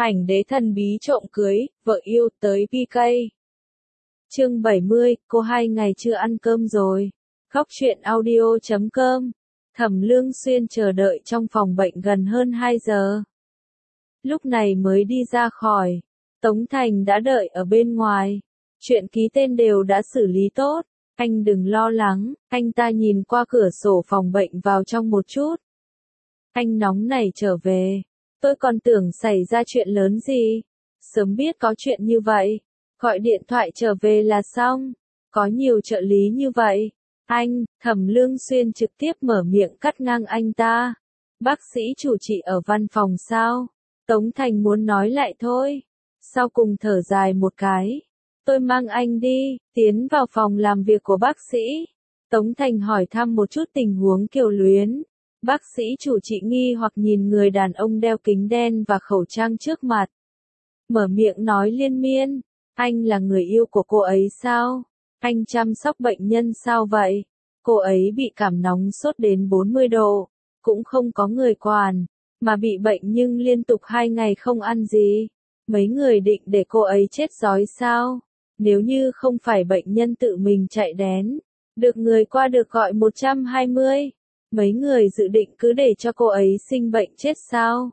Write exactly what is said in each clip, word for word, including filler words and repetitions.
Ảnh đế thần bí trộm cưới, vợ yêu tới pê ca. Chương bảy mươi, cô hai ngày chưa ăn cơm rồi. Góc truyện audio chấm com. Thẩm Lương Xuyên chờ đợi trong phòng bệnh gần hơn hai giờ. Lúc này mới đi ra khỏi. Tống Thành đã đợi ở bên ngoài. Chuyện ký tên đều đã xử lý tốt. Anh đừng lo lắng, anh ta nhìn qua cửa sổ phòng bệnh vào trong một chút. Anh nóng nảy trở về. Tôi còn tưởng xảy ra chuyện lớn gì. Sớm biết có chuyện như vậy. Gọi điện thoại trở về là xong. Có nhiều trợ lý như vậy. Anh, Thẩm Lương Xuyên trực tiếp mở miệng cắt ngang anh ta. Bác sĩ chủ trị ở văn phòng sao? Tống Thành muốn nói lại thôi. Sau cùng thở dài một cái. Tôi mang anh đi, tiến vào phòng làm việc của bác sĩ. Tống Thành hỏi thăm một chút tình huống Kiều Luyến. Bác sĩ chủ trị nghi hoặc nhìn người đàn ông đeo kính đen và khẩu trang trước mặt. Mở miệng nói liên miên. Anh là người yêu của cô ấy sao? Anh chăm sóc bệnh nhân sao vậy? Cô ấy bị cảm nóng sốt đến bốn mươi độ. Cũng không có người quản. Mà bị bệnh nhưng liên tục hai ngày không ăn gì. Mấy người định để cô ấy chết đói sao? Nếu như không phải bệnh nhân tự mình chạy đến. Được người qua được gọi một trăm hai mươi. Mấy người dự định cứ để cho cô ấy sinh bệnh chết sao?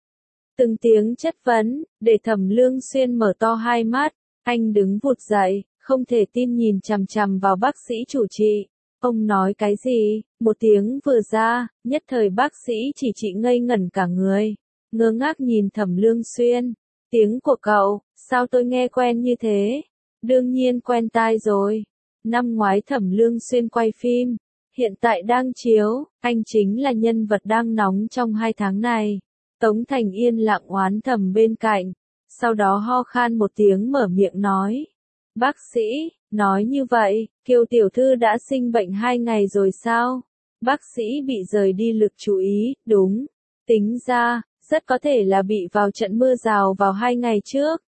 Từng tiếng chất vấn, để Thẩm Lương Xuyên mở to hai mắt, anh đứng vụt dậy, không thể tin nhìn chằm chằm vào bác sĩ chủ trị. Ông nói cái gì? Một tiếng vừa ra, nhất thời bác sĩ chỉ trị ngây ngẩn cả người, ngơ ngác nhìn Thẩm Lương Xuyên. Tiếng của cậu, sao tôi nghe quen như thế? Đương nhiên quen tai rồi. Năm ngoái Thẩm Lương Xuyên quay phim. Hiện tại đang chiếu, anh chính là nhân vật đang nóng trong hai tháng này. Tống Thành yên lặng oán thầm bên cạnh, sau đó ho khan một tiếng mở miệng nói. Bác sĩ, nói như vậy, Kiều tiểu thư đã sinh bệnh hai ngày rồi sao? Bác sĩ bị rời đi lực chú ý, đúng. Tính ra, rất có thể là bị vào trận mưa rào vào hai ngày trước.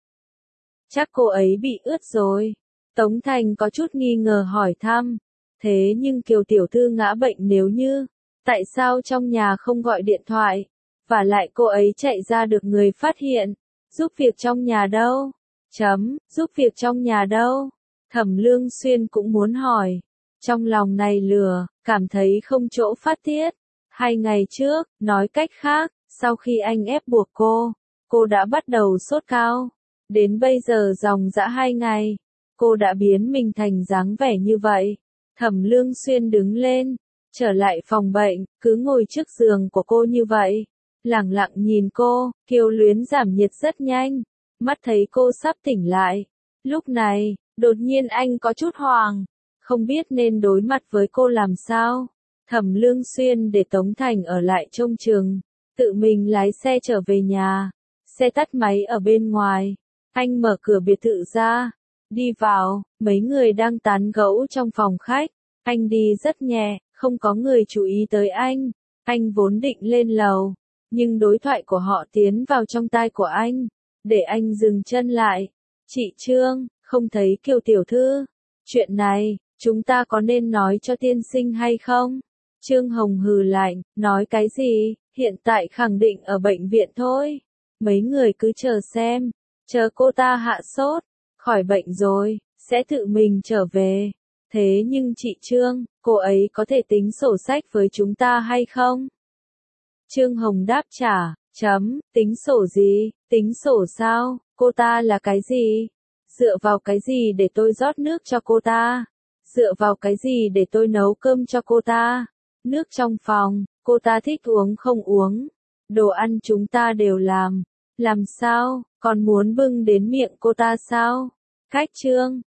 Chắc cô ấy bị ướt rồi. Tống Thành có chút nghi ngờ hỏi thăm. Thế nhưng Kiều tiểu thư ngã bệnh nếu như, tại sao trong nhà không gọi điện thoại, và lại cô ấy chạy ra được người phát hiện, giúp việc trong nhà đâu? Chấm, giúp việc trong nhà đâu? Thẩm Lương Xuyên cũng muốn hỏi. Trong lòng này lừa, cảm thấy không chỗ phát tiết. Hai ngày trước, nói cách khác, sau khi anh ép buộc cô, cô đã bắt đầu sốt cao. Đến bây giờ dòng dã hai ngày, cô đã biến mình thành dáng vẻ như vậy. Thẩm Lương Xuyên đứng lên, trở lại phòng bệnh, cứ ngồi trước giường của cô như vậy. Lẳng lặng nhìn cô, Kiều Luyến giảm nhiệt rất nhanh. Mắt thấy cô sắp tỉnh lại. Lúc này, đột nhiên anh có chút hoang. Không biết nên đối mặt với cô làm sao. Thẩm Lương Xuyên để Tống Thành ở lại trông chừng. Tự mình lái xe trở về nhà. Xe tắt máy ở bên ngoài. Anh mở cửa biệt thự ra. Đi vào, mấy người đang tán gẫu trong phòng khách. Anh đi rất nhẹ, không có người chú ý tới anh. Anh vốn định lên lầu. Nhưng đối thoại của họ tiến vào trong tai của anh. Để anh dừng chân lại. Chị Trương, không thấy Kiều tiểu thư. Chuyện này, chúng ta có nên nói cho tiên sinh hay không? Trương Hồng hừ lạnh, nói cái gì, hiện tại khẳng định ở bệnh viện thôi. Mấy người cứ chờ xem, chờ cô ta hạ sốt, khỏi bệnh rồi, sẽ tự mình trở về. Thế nhưng chị Trương, cô ấy có thể tính sổ sách với chúng ta hay không? Trương Hồng đáp trả, chấm, tính sổ gì, tính sổ sao, cô ta là cái gì? Dựa vào cái gì để tôi rót nước cho cô ta? Dựa vào cái gì để tôi nấu cơm cho cô ta? Nước trong phòng, cô ta thích uống không uống. Đồ ăn chúng ta đều làm. Làm sao, còn muốn bưng đến miệng cô ta sao? Cách Trương,